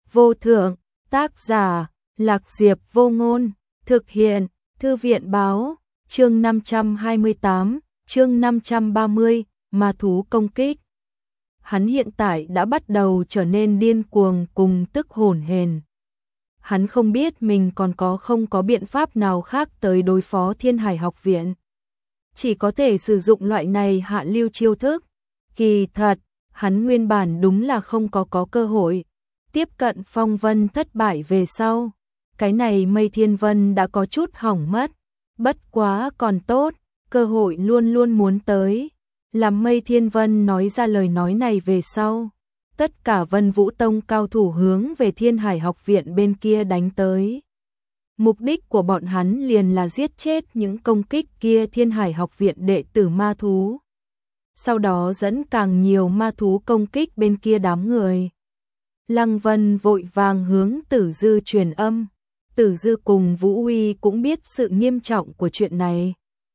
vô thượng, tác giả, Lạc Diệp Vô Ngôn, thực hiện, Thư viện báo, chương 528, chương 530, ma thú công kích. Hắn hiện tại đã bắt đầu trở nên điên cuồng cùng tức hổn hển. Hắn không biết mình còn không có biện pháp nào khác tới đối phó Thiên Hải học viện. Chỉ có thể sử dụng loại này hạ lưu chiêu thức. Kỳ thật, hắn nguyên bản đúng là không có cơ hội. Tiếp cận Phong Vân thất bại về sau. Cái này Mây Thiên Vân đã có chút hỏng mất. Bất quá còn tốt, cơ hội luôn luôn muốn tới. Làm Mây Thiên Vân nói ra lời nói này về sau. Tất cả Vân Vũ Tông cao thủ hướng về Thiên Hải học viện bên kia đánh tới. Mục đích của bọn hắn liền là giết chết những công kích kia Thiên Hải học viện đệ tử ma thú. Sau đó dẫn càng nhiều ma thú công kích bên kia đám người. Lăng Vân vội vàng hướng Tử Dư truyền âm. Tử Dư cùng Vũ Uy cũng biết sự nghiêm trọng của chuyện này.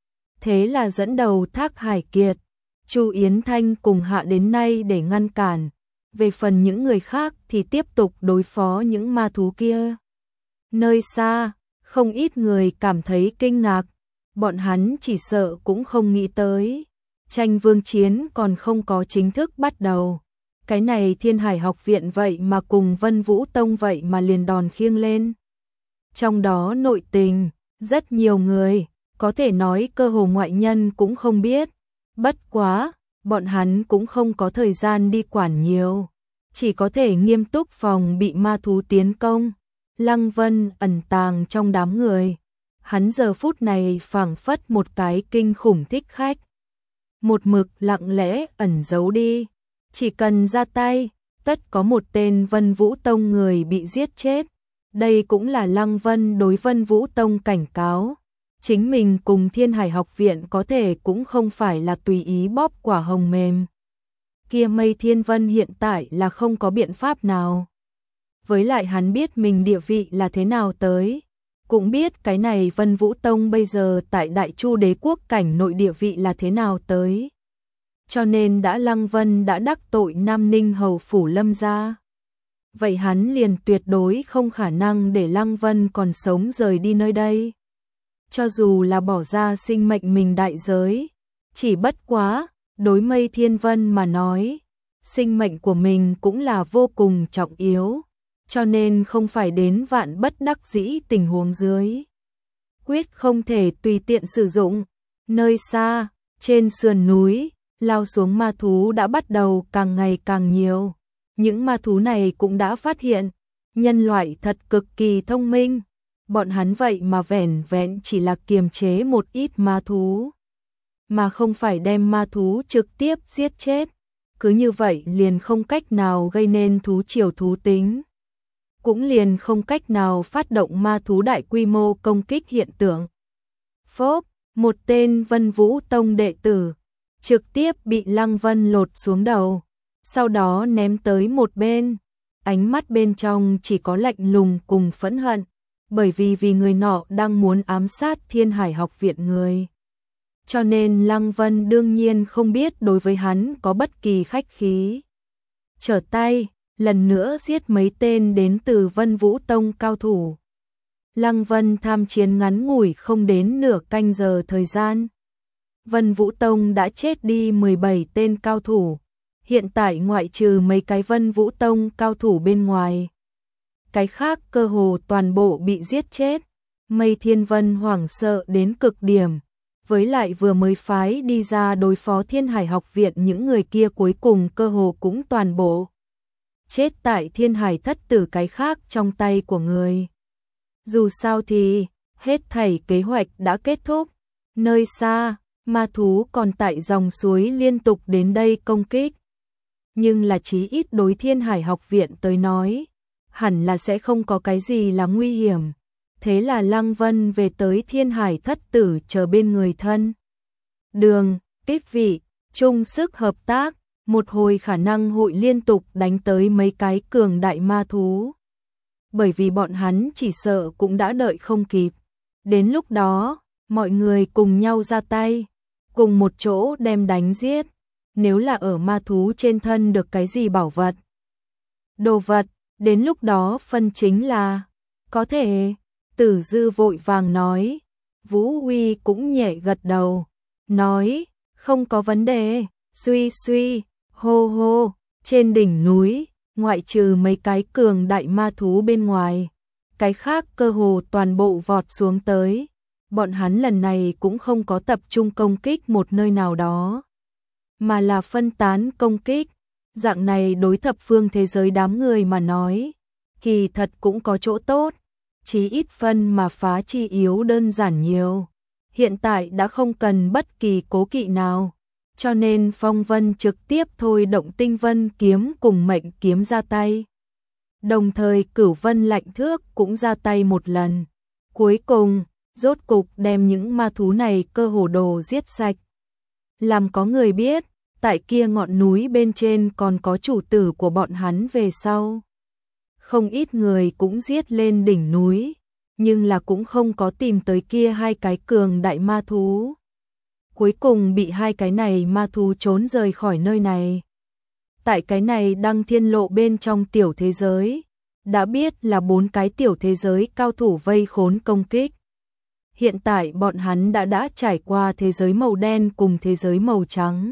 Thế là dẫn đầu Thác Hải Kiệt, Chu Yến Thanh cùng hạ đến nay để ngăn cản. Về phần những người khác thì tiếp tục đối phó những ma thú kia. Nơi xa, không ít người cảm thấy kinh ngạc. Bọn hắn chỉ sợ cũng không nghĩ tới. Tranh vương chiến còn không có chính thức bắt đầu. Cái này Thiên Hải học viện vậy mà cùng Vân Vũ Tông vậy mà liền đòn khiêng lên. Trong đó nội tình, rất nhiều người, có thể nói cơ hồ ngoại nhân cũng không biết. Bất quá, bọn hắn cũng không có thời gian đi quản nhiều. Chỉ có thể nghiêm túc phòng bị ma thú tiến công. Lăng Vân ẩn tàng trong đám người. Hắn giờ phút này phảng phất một cái kinh khủng thích khách. Một mực lặng lẽ ẩn giấu đi. Chỉ cần ra tay, tất có một tên Vân Vũ Tông người bị giết chết. Đây cũng là Lăng Vân đối Vân Vũ Tông cảnh cáo. Chính mình cùng Thiên Hải học viện có thể cũng không phải là tùy ý bóp quả hồng mềm. Kia Mây Thiên Vân hiện tại là không có biện pháp nào. Với lại hắn biết mình địa vị là thế nào tới. Cũng biết cái này Vân Vũ Tông bây giờ tại Đại Chu đế quốc cảnh nội địa vị là thế nào tới. Cho nên Lăng Vân đã đắc tội Nam Ninh hầu phủ Lâm gia. Vậy hắn liền tuyệt đối không khả năng để Lăng Vân còn sống rời đi nơi đây. Cho dù là bỏ ra sinh mệnh mình đại giới. Chỉ bất quá, đối Mây Thiên Vân mà nói, sinh mệnh của mình cũng là vô cùng trọng yếu. Cho nên không phải đến vạn bất đắc dĩ tình huống dưới. Quyết không thể tùy tiện sử dụng. Nơi xa, trên sườn núi, lao xuống ma thú đã bắt đầu càng ngày càng nhiều. Những ma thú này cũng đã phát hiện, nhân loại thật cực kỳ thông minh. Bọn hắn vậy mà vẻn vẹn chỉ là kiềm chế một ít ma thú. Mà không phải đem ma thú trực tiếp giết chết. Cứ như vậy liền không cách nào gây nên thú triều thú tính. Cũng liền không cách nào phát động ma thú đại quy mô công kích hiện tượng. Phốp, một tên Vân Vũ Tông đệ tử, trực tiếp bị Lăng Vân lột xuống đầu, sau đó ném tới một bên. Ánh mắt bên trong chỉ có lạnh lùng cùng phẫn hận, bởi vì người nọ đang muốn ám sát Thiên Hải học viện người. Cho nên Lăng Vân đương nhiên không biết đối với hắn có bất kỳ khách khí. Trở tay, lần nữa giết mấy tên đến từ Vân Vũ Tông cao thủ. Lăng Vân tham chiến ngắn ngủi không đến nửa canh giờ thời gian. Vân Vũ Tông đã chết đi 17 tên cao thủ. Hiện tại ngoại trừ mấy cái Vân Vũ Tông cao thủ bên ngoài. Cái khác cơ hồ toàn bộ bị giết chết. Mây Thiên Vân hoảng sợ đến cực điểm. Với lại vừa mới phái đi ra đối phó Thiên Hải học viện những người kia cuối cùng cơ hồ cũng toàn bộ chết tại Thiên Hải thất tử cái khác trong tay của người. Dù sao thì, hết thảy kế hoạch đã kết thúc. Nơi xa, ma thú còn tại dòng suối liên tục đến đây công kích. Nhưng là chí ít đối Thiên Hải học viện tới nói, hẳn là sẽ không có cái gì là nguy hiểm. Thế là Lăng Vân về tới Thiên Hải thất tử chờ bên người thân. Đường, kích vị, chung sức hợp tác. Một hồi khả năng hội liên tục đánh tới mấy cái cường đại ma thú. Bởi vì bọn hắn chỉ sợ cũng đã đợi không kịp. Đến lúc đó, mọi người cùng nhau ra tay, cùng một chỗ đem đánh giết. Nếu là ở ma thú trên thân được cái gì bảo vật, đồ vật, đến lúc đó phân chính là có thể. Tử Dư vội vàng nói. Vũ Uy cũng nhẹ gật đầu, nói, không có vấn đề. Suy suy, hô hô, trên đỉnh núi, ngoại trừ mấy cái cường đại ma thú bên ngoài, cái khác cơ hồ toàn bộ vọt xuống tới. Bọn hắn lần này cũng không có tập trung công kích một nơi nào đó, mà là phân tán công kích. Dạng này đối thập phương thế giới đám người mà nói, kỳ thật cũng có chỗ tốt, chí ít phân mà phá chi yếu đơn giản nhiều. Hiện tại đã không cần bất kỳ cố kỵ nào, cho nên Phong Vân trực tiếp thôi động Tinh Vân kiếm cùng Mệnh kiếm ra tay. Đồng thời Cửu Vân Lạnh Thước cũng ra tay một lần. Cuối cùng, rốt cục đem những ma thú này cơ hồ đồ giết sạch. Làm có người biết, tại kia ngọn núi bên trên còn có chủ tử của bọn hắn về sau. Không ít người cũng giết lên đỉnh núi, nhưng là cũng không có tìm tới kia hai cái cường đại ma thú. Cuối cùng bị hai cái này ma thú trốn rời khỏi nơi này. Tại cái này Đăng Thiên Lộ bên trong tiểu thế giới, đã biết là 4 cái tiểu thế giới cao thủ vây khốn công kích. Hiện tại bọn hắn đã trải qua thế giới màu đen cùng thế giới màu trắng.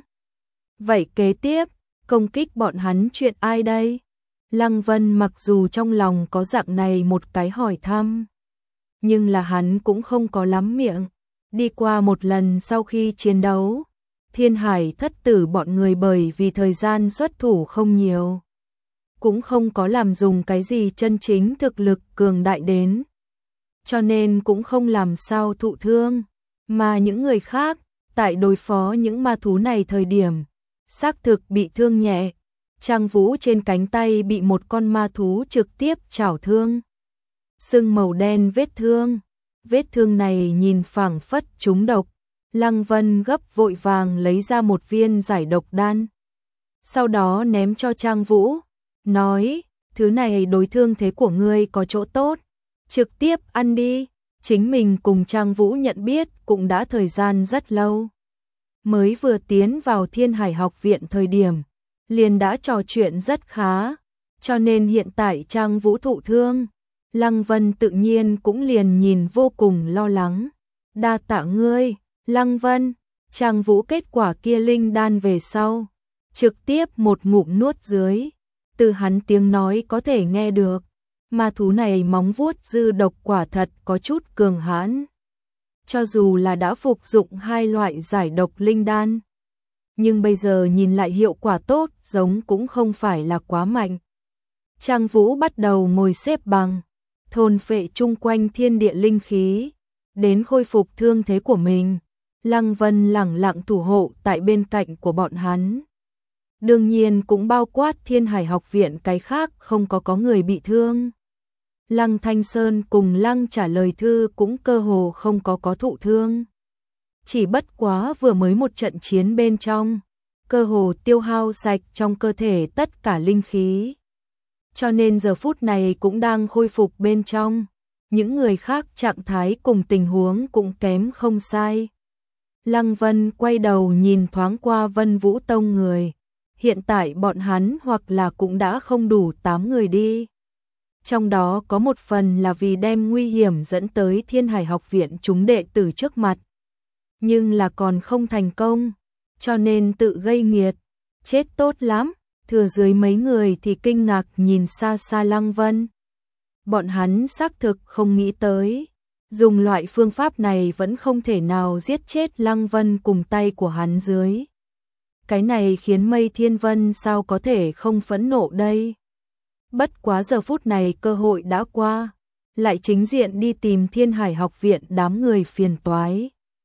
Vậy kế tiếp, công kích bọn hắn chuyện ai đây? Lăng Vân mặc dù trong lòng có dạng này một cái hỏi thăm, nhưng là hắn cũng không có lắm miệng. Đi qua một lần sau khi chiến đấu, Thiên Hải Thất Tử bọn người bởi vì thời gian xuất thủ không nhiều, cũng không có làm dùng cái gì chân chính thực lực cường đại đến, cho nên cũng không làm sao thụ thương. Mà những người khác, tại đối phó những ma thú này thời điểm, xác thực bị thương nhẹ. Trang Vũ trên cánh tay bị một con ma thú trực tiếp chảo thương, sưng màu đen vết thương này nhìn phảng phất trúng độc. Lăng Vân gấp vội vàng lấy ra một viên giải độc đan, sau đó ném cho Trang Vũ, nói, thứ này đối thương thế của ngươi có chỗ tốt, trực tiếp ăn đi. Chính mình cùng Trang Vũ nhận biết cũng đã thời gian rất lâu, mới vừa tiến vào Thiên Hải học viện thời điểm, liền đã trò chuyện rất khá, cho nên hiện tại Trang Vũ thụ thương, Lăng Vân tự nhiên cũng liền nhìn vô cùng lo lắng. Đa tạ ngươi, Lăng Vân. Trang Vũ kết quả kia linh đan về sau, trực tiếp một ngụm nuốt dưới, từ hắn tiếng nói có thể nghe được, ma thú này móng vuốt dư độc quả thật có chút cường hãn. Cho dù là đã phục dụng 2 loại giải độc linh đan, nhưng bây giờ nhìn lại hiệu quả tốt giống cũng không phải là quá mạnh. Trang Vũ bắt đầu ngồi xếp bằng, thôn phệ chung quanh thiên địa linh khí, đến khôi phục thương thế của mình. Lăng Vân lẳng lặng thủ hộ tại bên cạnh của bọn hắn. Đương nhiên cũng bao quát Thiên Hải học viện cái khác không có người bị thương. Lăng Thanh Sơn cùng Lăng Trả Lời Thư cũng cơ hồ không có thụ thương. Chỉ bất quá vừa mới một trận chiến bên trong, cơ hồ tiêu hao sạch trong cơ thể tất cả linh khí. Cho nên giờ phút này cũng đang khôi phục bên trong. Những người khác trạng thái cùng tình huống cũng kém không sai. Lăng Vân quay đầu nhìn thoáng qua Vân Vũ Tông người. Hiện tại bọn hắn hoặc là cũng đã không đủ 8 người đi. Trong đó có một phần là vì đem nguy hiểm dẫn tới Thiên Hải học viện chúng đệ tử trước mặt. Nhưng là còn không thành công, cho nên tự gây nghiệt. Chết tốt lắm. Thừa dưới mấy người thì kinh ngạc nhìn xa xa Lăng Vân. Bọn hắn xác thực không nghĩ tới, dùng loại phương pháp này vẫn không thể nào giết chết Lăng Vân cùng tay của hắn dưới. Cái này khiến Mây Thiên Vân sao có thể không phẫn nộ đây. Bất quá giờ phút này cơ hội đã qua, lại chính diện đi tìm Thiên Hải học viện đám người phiền toái.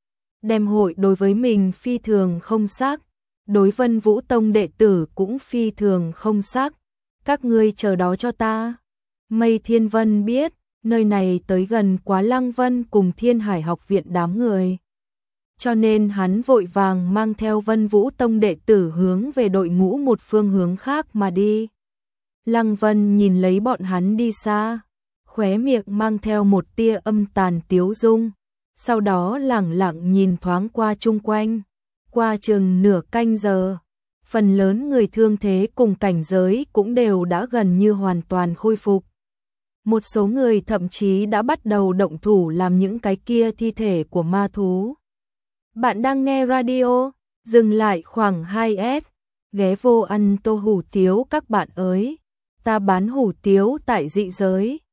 Đem hội đối với mình phi thường không xác, đối Vân Vũ Tông đệ tử cũng phi thường không xác. Các ngươi chờ đó cho ta. Mây Thiên Vân biết, nơi này tới gần quá Lăng Vân cùng Thiên Hải học viện đám người. Cho nên hắn vội vàng mang theo Vân Vũ Tông đệ tử hướng về đội ngũ một phương hướng khác mà đi. Lăng Vân nhìn lấy bọn hắn đi xa, khóe miệng mang theo một tia âm tàn tiếu dung, sau đó lẳng lặng nhìn thoáng qua chung quanh. Qua chừng nửa canh giờ, phần lớn người thương thế cùng cảnh giới cũng đều đã gần như hoàn toàn khôi phục. Một số người thậm chí đã bắt đầu động thủ làm những cái kia thi thể của ma thú. Bạn đang nghe radio, dừng lại khoảng 2S, ghé vô ăn tô hủ tiếu các bạn ơi. Ta bán hủ tiếu tại dị giới.